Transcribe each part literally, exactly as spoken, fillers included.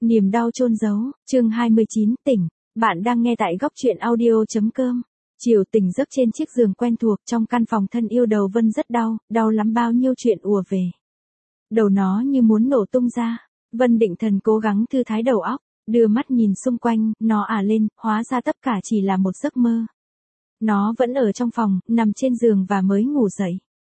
Niềm đau chôn giấu, chương hai mươi chín, tỉnh. Bạn đang nghe tại góc truyện audio.com. Chiều tỉnh giấc trên chiếc giường quen thuộc trong căn phòng thân yêu, đầu Vân rất đau, đau lắm, bao nhiêu chuyện ùa về. Đầu nó như muốn nổ tung ra. Vân định thần cố gắng thư thái đầu óc, đưa mắt nhìn xung quanh, nó ả lên, hóa ra tất cả chỉ là một giấc mơ. Nó vẫn ở trong phòng, nằm trên giường và mới ngủ dậy.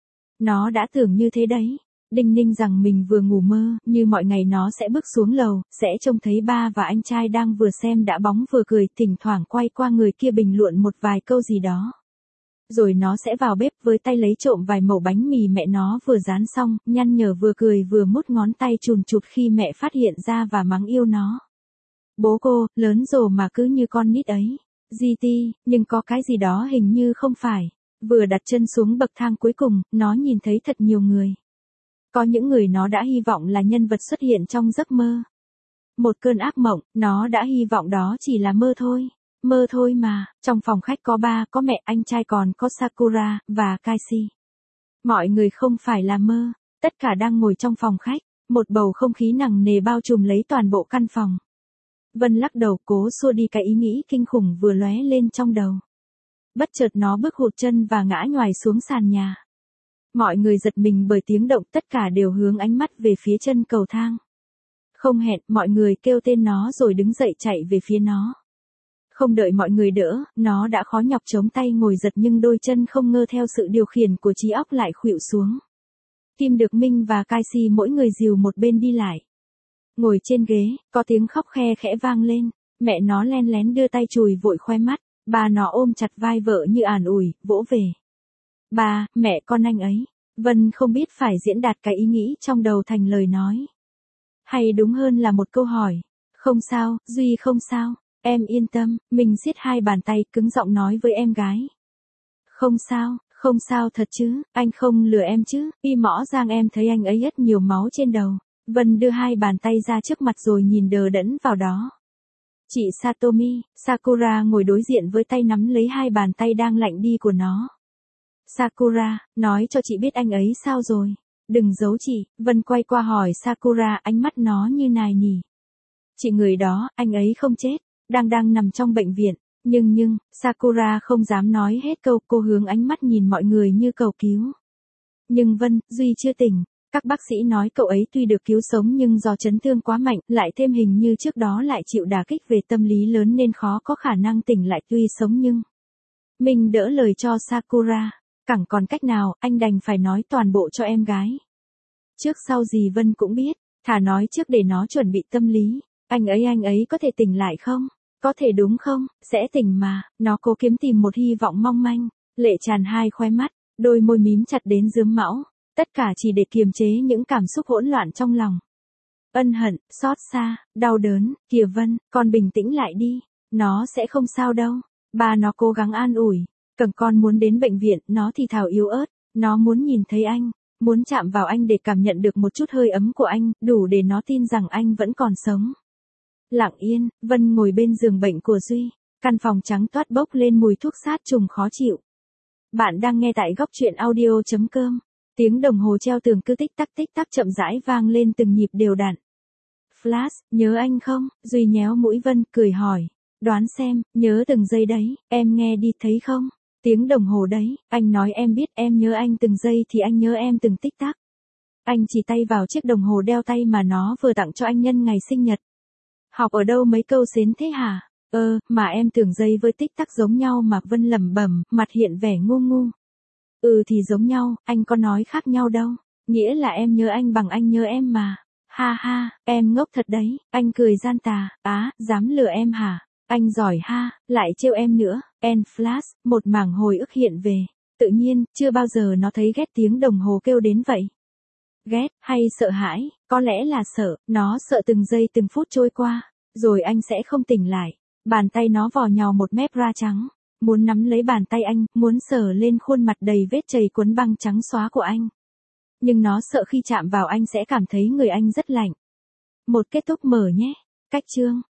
Nó đã tưởng như thế đấy. Đinh ninh rằng mình vừa ngủ mơ, như mọi ngày nó sẽ bước xuống lầu, sẽ trông thấy ba và anh trai đang vừa xem đá bóng vừa cười, thỉnh thoảng quay qua người kia bình luận một vài câu gì đó. Rồi nó sẽ vào bếp với tay lấy trộm vài mẩu bánh mì mẹ nó vừa rán xong, nhăn nhở vừa cười vừa mút ngón tay chùn chụt khi mẹ phát hiện ra và mắng yêu nó. Bố cô, lớn rồi mà cứ như con nít ấy. giê tê, nhưng có cái gì đó hình như không phải. Vừa đặt chân xuống bậc thang cuối cùng, nó nhìn thấy thật nhiều người. Có những người nó đã hy vọng là nhân vật xuất hiện trong giấc mơ. Một cơn ác mộng, nó đã hy vọng đó chỉ là mơ thôi. Mơ thôi mà. Trong phòng khách có ba, có mẹ, anh trai, còn có Sakura và Kaishi. Mọi người không phải là mơ. Tất cả đang ngồi trong phòng khách. Một bầu không khí nặng nề bao trùm lấy toàn bộ căn phòng. Vân lắc đầu cố xua đi cái ý nghĩ kinh khủng vừa lóe lên trong đầu. Bất chợt nó bước hụt chân và ngã nhoài xuống sàn nhà. Mọi người giật mình bởi tiếng động, tất cả đều hướng ánh mắt về phía chân cầu thang. Không hẹn, mọi người kêu tên nó rồi đứng dậy chạy về phía nó. Không đợi mọi người đỡ, nó đã khó nhọc chống tay ngồi giật, nhưng đôi chân không ngơ theo sự điều khiển của trí óc lại khuỵu xuống. Kim Được Minh và Kaishi mỗi người dìu một bên đi lại. Ngồi trên ghế, có tiếng khóc khe khẽ vang lên, mẹ nó len lén đưa tay chùi vội khoe mắt, bà nó ôm chặt vai vợ như an ủi, vỗ về. Ba, mẹ con anh ấy. Vân không biết phải diễn đạt cái ý nghĩ trong đầu thành lời nói. Hay đúng hơn là một câu hỏi. Không sao, Duy không sao, em yên tâm, mình siết hai bàn tay cứng giọng nói với em gái. Không sao, không sao thật chứ, anh không lừa em chứ, y mõ Giang em thấy anh ấy rất nhiều máu trên đầu. Vân đưa hai bàn tay ra trước mặt rồi nhìn đờ đẫn vào đó. Chị Satomi, Sakura ngồi đối diện với tay nắm lấy hai bàn tay đang lạnh đi của nó. Sakura, nói cho chị biết anh ấy sao rồi. Đừng giấu chị. Vân quay qua hỏi Sakura, ánh mắt nó như nài nỉ. Chị người đó, anh ấy không chết, đang đang nằm trong bệnh viện. Nhưng nhưng, Sakura không dám nói hết câu, cô hướng ánh mắt nhìn mọi người như cầu cứu. Nhưng Vân, Duy chưa tỉnh. Các bác sĩ nói cậu ấy tuy được cứu sống nhưng do chấn thương quá mạnh, lại thêm hình như trước đó lại chịu đả kích về tâm lý lớn nên khó có khả năng tỉnh lại, tuy sống nhưng... Mình đỡ lời cho Sakura. Chẳng còn cách nào, anh đành phải nói toàn bộ cho em gái. Trước sau gì Vân cũng biết, thà nói trước để nó chuẩn bị tâm lý. Anh ấy anh ấy có thể tỉnh lại không? Có thể đúng không? Sẽ tỉnh mà. Nó cố kiếm tìm một hy vọng mong manh. Lệ tràn hai khóe mắt, đôi môi mím chặt đến rướm máu. Tất cả chỉ để kiềm chế những cảm xúc hỗn loạn trong lòng. Ân hận, xót xa, đau đớn. Kìa Vân, con bình tĩnh lại đi. Nó sẽ không sao đâu. Bà nó cố gắng an ủi. Cần con muốn đến bệnh viện, nó thì thào yếu ớt, nó muốn nhìn thấy anh, muốn chạm vào anh để cảm nhận được một chút hơi ấm của anh, đủ để nó tin rằng anh vẫn còn sống. Lặng yên, Vân ngồi bên giường bệnh của Duy, căn phòng trắng toát bốc lên mùi thuốc sát trùng khó chịu. Bạn đang nghe tại góc truyện audio.com, tiếng đồng hồ treo tường cứ tích tắc tích tắc chậm rãi vang lên từng nhịp đều đặn. Flash, nhớ anh không? Duy nhéo mũi Vân, cười hỏi, đoán xem, nhớ từng giây đấy, em nghe đi thấy không? Tiếng đồng hồ đấy, anh nói em biết em nhớ anh từng giây thì anh nhớ em từng tích tắc. Anh chỉ tay vào chiếc đồng hồ đeo tay mà nó vừa tặng cho anh nhân ngày sinh nhật. Học ở đâu mấy câu xến thế hả? Ơ, mà em tưởng giây với tích tắc giống nhau mà. Vân lẩm bẩm, mặt hiện vẻ ngu ngu. Ừ thì giống nhau, anh có nói khác nhau đâu. Nghĩa là em nhớ anh bằng anh nhớ em mà. Ha ha, em ngốc thật đấy. Anh cười gian tà, á, dám lừa em hả? Anh giỏi ha, lại trêu em nữa. En flash, một mảng hồi ức hiện về. Tự nhiên, chưa bao giờ nó thấy ghét tiếng đồng hồ kêu đến vậy. Ghét, hay sợ hãi, có lẽ là sợ, nó sợ từng giây từng phút trôi qua, rồi anh sẽ không tỉnh lại. Bàn tay nó vò nhào một mép ra trắng, muốn nắm lấy bàn tay anh, muốn sờ lên khuôn mặt đầy vết chày cuốn băng trắng xóa của anh. Nhưng nó sợ khi chạm vào anh sẽ cảm thấy người anh rất lạnh. Một kết thúc mở nhé. Cách chương.